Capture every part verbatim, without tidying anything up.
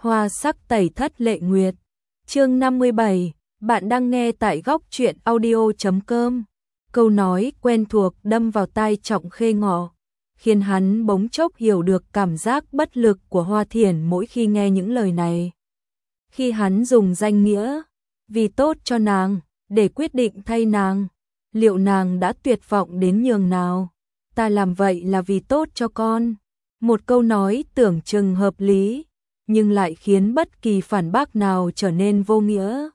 Hoa sắc tẩy thất lệ nguyệt. Chương năm mươi bảy, bạn đang nghe tại góc truyện audio chấm com. Câu nói quen thuộc đâm vào tai Trọng Khê Ngọ, khiến hắn bỗng chốc hiểu được cảm giác bất lực của Hoa Thiển mỗi khi nghe những lời này. Khi hắn dùng danh nghĩa vì tốt cho nàng để quyết định thay nàng, liệu nàng đã tuyệt vọng đến nhường nào? Ta làm vậy là vì tốt cho con. Một câu nói tưởng chừng hợp lý, nhưng lại khiến bất kỳ phản bác nào trở nên vô nghĩa.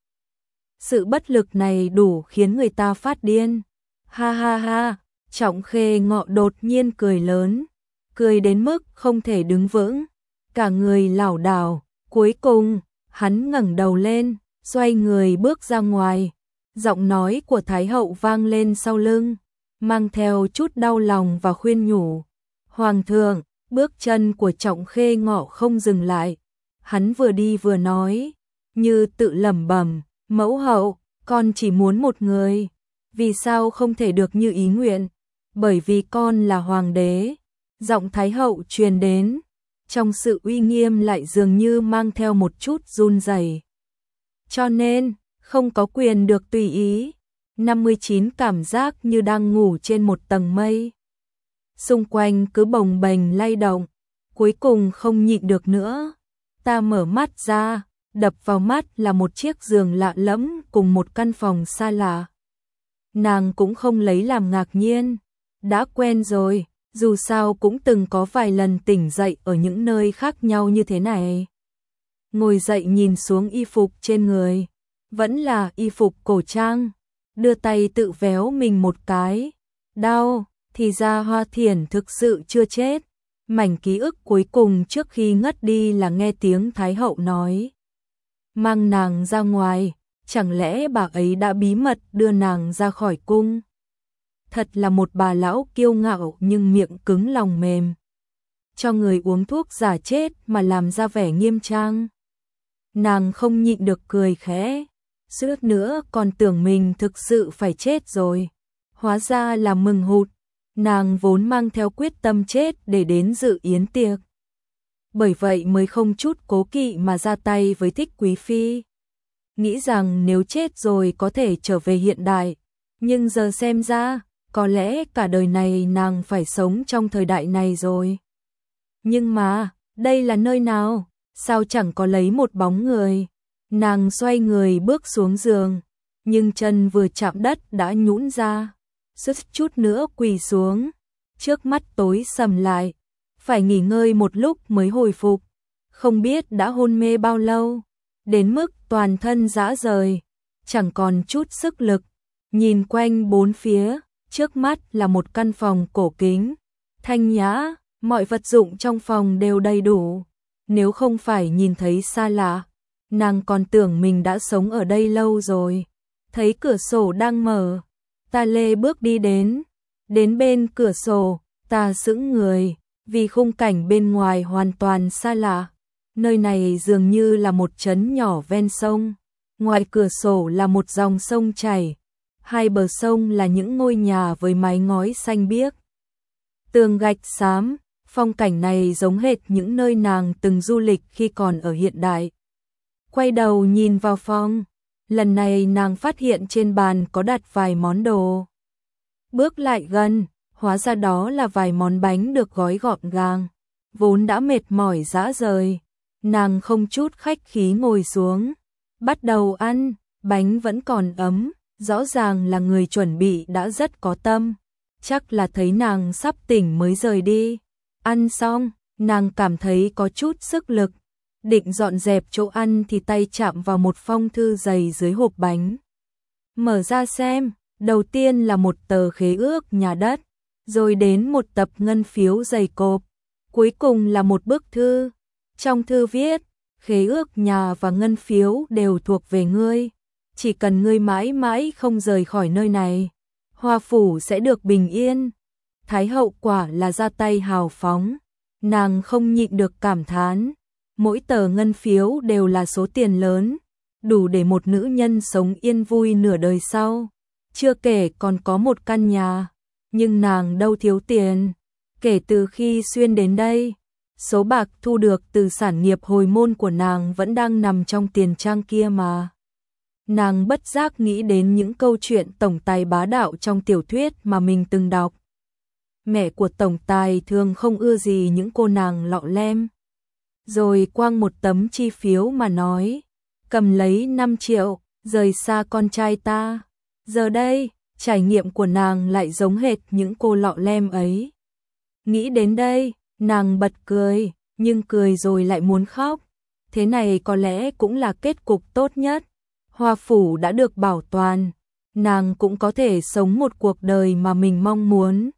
Sự bất lực này đủ khiến người ta phát điên. Ha ha ha, Trọng Khê Ngọ đột nhiên cười lớn, cười đến mức không thể đứng vững, cả người lảo đảo. Cuối cùng, hắn ngẩng đầu lên, xoay người bước ra ngoài. Giọng nói của Thái hậu vang lên sau lưng, mang theo chút đau lòng và khuyên nhủ. Hoàng thượng, bước chân của Trọng Khê Ngọ không dừng lại. Hắn vừa đi vừa nói, như tự lẩm bẩm, mẫu hậu, con chỉ muốn một người. Vì sao không thể được như ý nguyện? Bởi vì con là hoàng đế. Giọng Thái hậu truyền đến, trong sự uy nghiêm lại dường như mang theo một chút run rẩy. Cho nên, không có quyền được tùy ý. năm mươi chín cảm giác như đang ngủ trên một tầng mây. Xung quanh cứ bồng bềnh lay động, cuối cùng không nhịn được nữa. Ta mở mắt ra, đập vào mắt là một chiếc giường lạ lẫm cùng một căn phòng xa lạ. Nàng cũng không lấy làm ngạc nhiên, đã quen rồi, dù sao cũng từng có vài lần tỉnh dậy ở những nơi khác nhau như thế này. Ngồi dậy nhìn xuống y phục trên người, vẫn là y phục cổ trang, đưa tay tự véo mình một cái. Đau, thì ra Hoa Thiển thực sự chưa chết. Mảnh ký ức cuối cùng trước khi ngất đi là nghe tiếng Thái hậu nói, mang nàng ra ngoài, chẳng lẽ bà ấy đã bí mật đưa nàng ra khỏi cung? Thật là một bà lão kiêu ngạo nhưng miệng cứng lòng mềm. Cho người uống thuốc giả chết mà làm ra vẻ nghiêm trang. Nàng không nhịn được cười khẽ, suýt nữa còn tưởng mình thực sự phải chết rồi. Hóa ra là mừng hụt. Nàng vốn mang theo quyết tâm chết để đến dự yến tiệc. Bởi vậy mới không chút cố kỵ mà ra tay với Thích Quý Phi. Nghĩ rằng nếu chết rồi có thể trở về hiện đại. Nhưng giờ xem ra, có lẽ cả đời này nàng phải sống trong thời đại này rồi. Nhưng mà, đây là nơi nào? Sao chẳng có lấy một bóng người? Nàng xoay người bước xuống giường, nhưng chân vừa chạm đất đã nhũn ra. Suýt chút nữa quỳ xuống, trước mắt tối sầm lại, phải nghỉ ngơi một lúc mới hồi phục. Không biết đã hôn mê bao lâu, đến mức toàn thân rã rời, chẳng còn chút sức lực. Nhìn quanh bốn phía, trước mắt là một căn phòng cổ kính, thanh nhã, mọi vật dụng trong phòng đều đầy đủ. Nếu không phải nhìn thấy xa lạ, nàng còn tưởng mình đã sống ở đây lâu rồi. Thấy cửa sổ đang mở, ta lê bước đi đến, đến bên cửa sổ, ta sững người, vì khung cảnh bên ngoài hoàn toàn xa lạ. Nơi này dường như là một trấn nhỏ ven sông, ngoài cửa sổ là một dòng sông chảy, hai bờ sông là những ngôi nhà với mái ngói xanh biếc, tường gạch xám. Phong cảnh này giống hệt những nơi nàng từng du lịch khi còn ở hiện đại. Quay đầu nhìn vào phòng, lần này nàng phát hiện trên bàn có đặt vài món đồ. Bước lại gần, hóa ra đó là vài món bánh được gói gọn gàng. Vốn đã mệt mỏi rã rời, nàng không chút khách khí ngồi xuống, bắt đầu ăn. Bánh vẫn còn ấm, rõ ràng là người chuẩn bị đã rất có tâm. Chắc là thấy nàng sắp tỉnh mới rời đi. Ăn xong, nàng cảm thấy có chút sức lực, định dọn dẹp chỗ ăn thì tay chạm vào một phong thư dày dưới hộp bánh. Mở ra xem, đầu tiên là một tờ khế ước nhà đất, rồi đến một tập ngân phiếu dày cộp, cuối cùng là một bức thư. Trong thư viết, khế ước nhà và ngân phiếu đều thuộc về ngươi, chỉ cần ngươi mãi mãi không rời khỏi nơi này, Hoa phủ sẽ được bình yên. Thái hậu quả là ra tay hào phóng, nàng không nhịn được cảm thán, mỗi tờ ngân phiếu đều là số tiền lớn, đủ để một nữ nhân sống yên vui nửa đời sau. Chưa kể còn có một căn nhà, nhưng nàng đâu thiếu tiền. Kể từ khi xuyên đến đây, Số bạc thu được từ sản nghiệp hồi môn của nàng vẫn đang nằm trong tiền trang kia mà. Nàng bất giác nghĩ đến những câu chuyện tổng tài bá đạo trong tiểu thuyết mà mình từng đọc. Mẹ của tổng tài thường không ưa gì những cô nàng lọ lem. Rồi quăng một tấm chi phiếu mà nói, cầm lấy năm triệu, rời xa con trai ta. Giờ đây, trải nghiệm của nàng lại giống hệt những cô lọ lem ấy. Nghĩ đến đây, nàng bật cười, nhưng cười rồi lại muốn khóc. Thế này có lẽ cũng là kết cục tốt nhất. Hoa phủ đã được bảo toàn, nàng cũng có thể sống một cuộc đời mà mình mong muốn.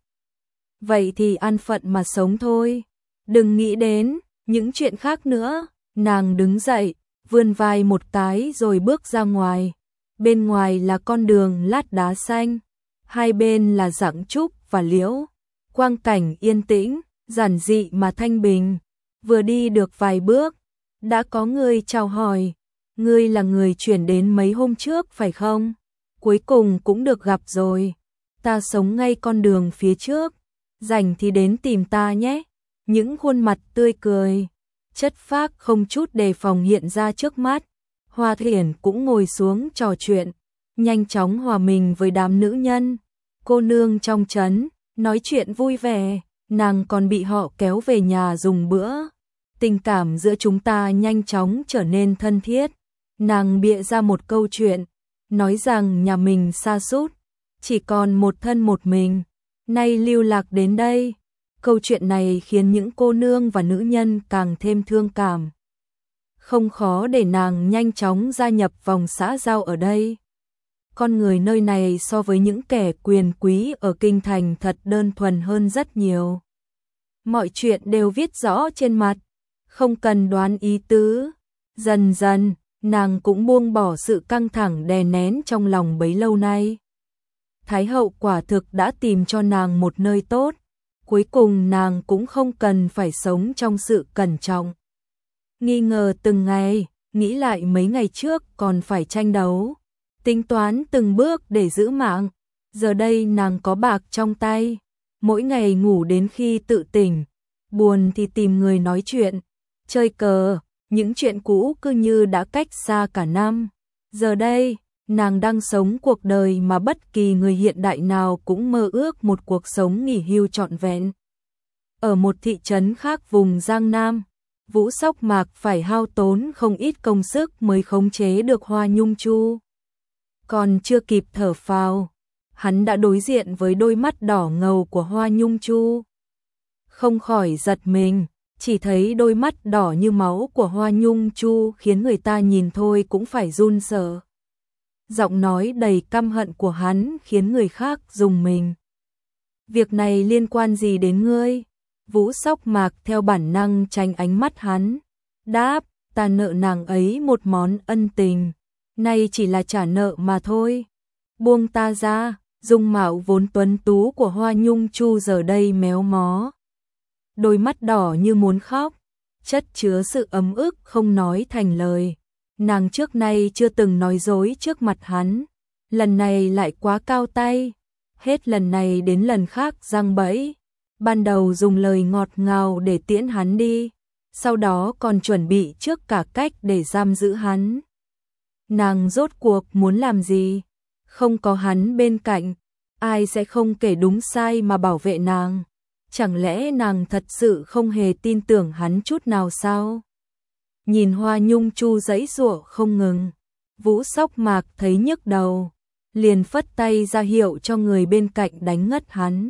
Vậy thì an phận mà sống thôi, đừng nghĩ đến những chuyện khác nữa. Nàng đứng dậy, vươn vai một cái rồi bước ra ngoài. Bên ngoài là con đường lát đá xanh, hai bên là rặng trúc và liễu. Quang cảnh yên tĩnh, giản dị mà thanh bình. Vừa đi được vài bước, đã có người chào hỏi. Ngươi là người chuyển đến mấy hôm trước phải không? Cuối cùng cũng được gặp rồi. Ta sống ngay con đường phía trước, rảnh thì đến tìm ta nhé. Những khuôn mặt tươi cười, chất phác không chút đề phòng hiện ra trước mắt. Hoa Thiển cũng ngồi xuống trò chuyện, nhanh chóng hòa mình với đám nữ nhân, cô nương trong trấn, nói chuyện vui vẻ. Nàng còn bị họ kéo về nhà dùng bữa. Tình cảm giữa chúng ta nhanh chóng trở nên thân thiết. Nàng bịa ra một câu chuyện, nói rằng nhà mình sa sút, chỉ còn một thân một mình, nay lưu lạc đến đây. Câu chuyện này khiến những cô nương và nữ nhân càng thêm thương cảm. Không khó để nàng nhanh chóng gia nhập vòng xã giao ở đây. Con người nơi này so với những kẻ quyền quý ở kinh thành thật đơn thuần hơn rất nhiều. Mọi chuyện đều viết rõ trên mặt, không cần đoán ý tứ. Dần dần, nàng cũng buông bỏ sự căng thẳng đè nén trong lòng bấy lâu nay. Thái hậu quả thực đã tìm cho nàng một nơi tốt, cuối cùng nàng cũng không cần phải sống trong sự cẩn trọng. Nghi ngờ từng ngày, nghĩ lại mấy ngày trước còn phải tranh đấu, tính toán từng bước để giữ mạng. Giờ đây nàng có bạc trong tay, mỗi ngày ngủ đến khi tự tỉnh, buồn thì tìm người nói chuyện, chơi cờ. Những chuyện cũ cứ như đã cách xa cả năm. Giờ đây, nàng đang sống cuộc đời mà bất kỳ người hiện đại nào cũng mơ ước, một cuộc sống nghỉ hưu trọn vẹn. Ở một thị trấn khác vùng Giang Nam, Vũ Sóc Mạc phải hao tốn không ít công sức mới khống chế được Hoa Nhung Chu. Còn chưa kịp thở phào, hắn đã đối diện với đôi mắt đỏ ngầu của Hoa Nhung Chu. Không khỏi giật mình. Chỉ thấy đôi mắt đỏ như máu của Hoa Nhung Chu khiến người ta nhìn thôi cũng phải run sợ. Giọng nói đầy căm hận của hắn khiến người khác rùng mình. Việc này liên quan gì đến ngươi? Vũ Sóc Mạc theo bản năng tránh ánh mắt hắn. Đáp, ta nợ nàng ấy một món ân tình, nay chỉ là trả nợ mà thôi. Buông ta ra. Dung mạo vốn tuấn tú của Hoa Nhung Chu giờ đây méo mó. Đôi mắt đỏ như muốn khóc, chất chứa sự ấm ức không nói thành lời. Nàng trước nay chưa từng nói dối trước mặt hắn, lần này lại quá cao tay, hết lần này đến lần khác giăng bẫy. Ban đầu dùng lời ngọt ngào để tiễn hắn đi, sau đó còn chuẩn bị trước cả cách để giam giữ hắn. Nàng rốt cuộc muốn làm gì? Không có hắn bên cạnh, ai sẽ không kể đúng sai mà bảo vệ nàng? Chẳng lẽ nàng thật sự không hề tin tưởng hắn chút nào sao? Nhìn Hoa Nhung Chu giãy giụa không ngừng, Vũ Sóc Mạc thấy nhức đầu, liền phất tay ra hiệu cho người bên cạnh đánh ngất hắn.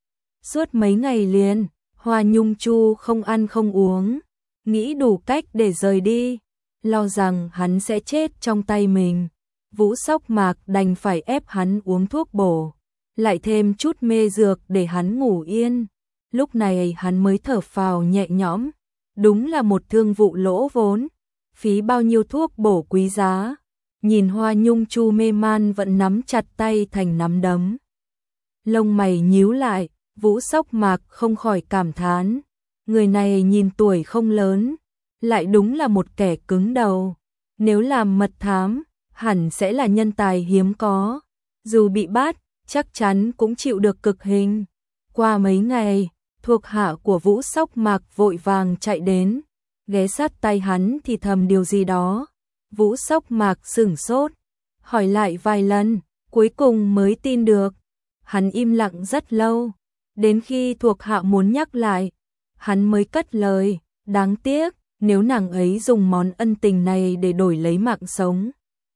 Suốt mấy ngày liền, Hoa Nhung Chu không ăn không uống, nghĩ đủ cách để rời đi, lo rằng hắn sẽ chết trong tay mình. Vũ Sóc Mạc đành phải ép hắn uống thuốc bổ, lại thêm chút mê dược để hắn ngủ yên. Lúc này hắn mới thở phào nhẹ nhõm, đúng là một thương vụ lỗ vốn, phí bao nhiêu thuốc bổ quý giá. Nhìn Hoa Nhung Chu mê man vẫn nắm chặt tay thành nắm đấm. Lông mày nhíu lại, Vũ Sóc Mạc không khỏi cảm thán, người này nhìn tuổi không lớn, lại đúng là một kẻ cứng đầu. Nếu làm mật thám, hẳn sẽ là nhân tài hiếm có, dù bị bắt, chắc chắn cũng chịu được cực hình. Qua mấy ngày, Thuộc hạ của Vũ Sóc Mạc vội vàng chạy đến, ghé sát tay hắn thì thầm điều gì đó. Vũ Sóc Mạc sửng sốt, hỏi lại vài lần, cuối cùng mới tin được. Hắn im lặng rất lâu, đến khi thuộc hạ muốn nhắc lại, hắn mới cất lời, đáng tiếc, nếu nàng ấy dùng món ân tình này để đổi lấy mạng sống,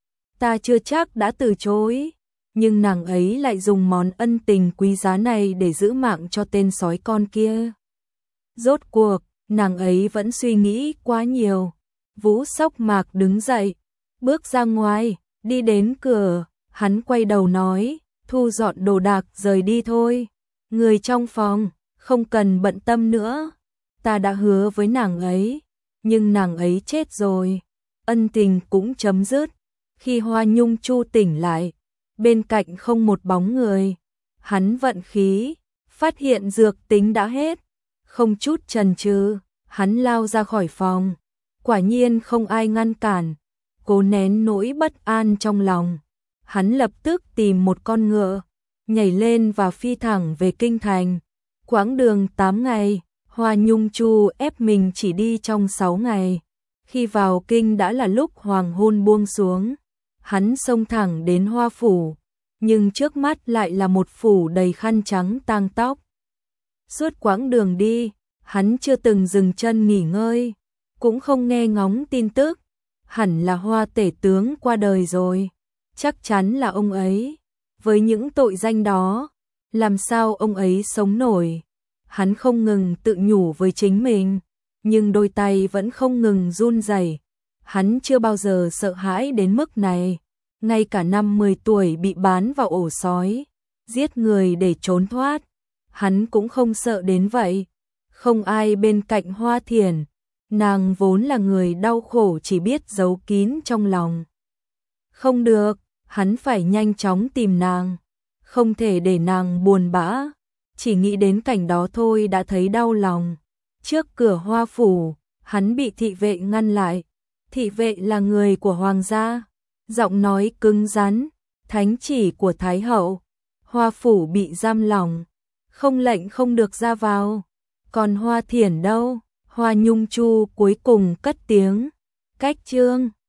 ta chưa chắc đã từ chối, nhưng nàng ấy lại dùng món ân tình quý giá này để giữ mạng cho tên sói con kia. Rốt cuộc, nàng ấy vẫn suy nghĩ quá nhiều. Vũ Sóc Mạc đứng dậy, bước ra ngoài, đi đến cửa, hắn quay đầu nói, thu dọn đồ đạc rời đi thôi. Người trong phòng, không cần bận tâm nữa. Ta đã hứa với nàng ấy, nhưng nàng ấy chết rồi. Ân tình cũng chấm dứt. Khi Hoa Nhung Chu tỉnh lại, bên cạnh không một bóng người. Hắn vận khí, phát hiện dược tính đã hết. Không chút chần chừ, hắn lao ra khỏi phòng. Quả nhiên không ai ngăn cản. Cố nén nỗi bất an trong lòng, hắn lập tức tìm một con ngựa, nhảy lên và phi thẳng về kinh thành. Quãng đường tám ngày, Hoa Nhung Chu ép mình chỉ đi trong sáu ngày. Khi vào kinh đã là lúc hoàng hôn buông xuống, hắn xông thẳng đến Hoa phủ, nhưng trước mắt lại là một phủ đầy khăn trắng tang tóc. Suốt quãng đường đi, hắn chưa từng dừng chân nghỉ ngơi, cũng không nghe ngóng tin tức. Hẳn là Hoa tể tướng qua đời rồi, chắc chắn là ông ấy. Với những tội danh đó, làm sao ông ấy sống nổi? Hắn không ngừng tự nhủ với chính mình, nhưng đôi tay vẫn không ngừng run rẩy. Hắn chưa bao giờ sợ hãi đến mức này, ngay cả năm mười tuổi bị bán vào ổ sói, giết người để trốn thoát, hắn cũng không sợ đến vậy. Không ai bên cạnh Hoa Thiển, nàng vốn là người đau khổ chỉ biết giấu kín trong lòng. Không được, hắn phải nhanh chóng tìm nàng, không thể để nàng buồn bã, chỉ nghĩ đến cảnh đó thôi đã thấy đau lòng. Trước cửa Hoa phủ, hắn bị thị vệ ngăn lại. Thị vệ là người của hoàng gia, giọng nói cứng rắn, thánh chỉ của Thái hậu. Hoa phủ bị giam lỏng, không lệnh không được ra vào. Còn Hoa Thiển đâu? Hoa Nhung Chu cuối cùng cất tiếng, cách chương.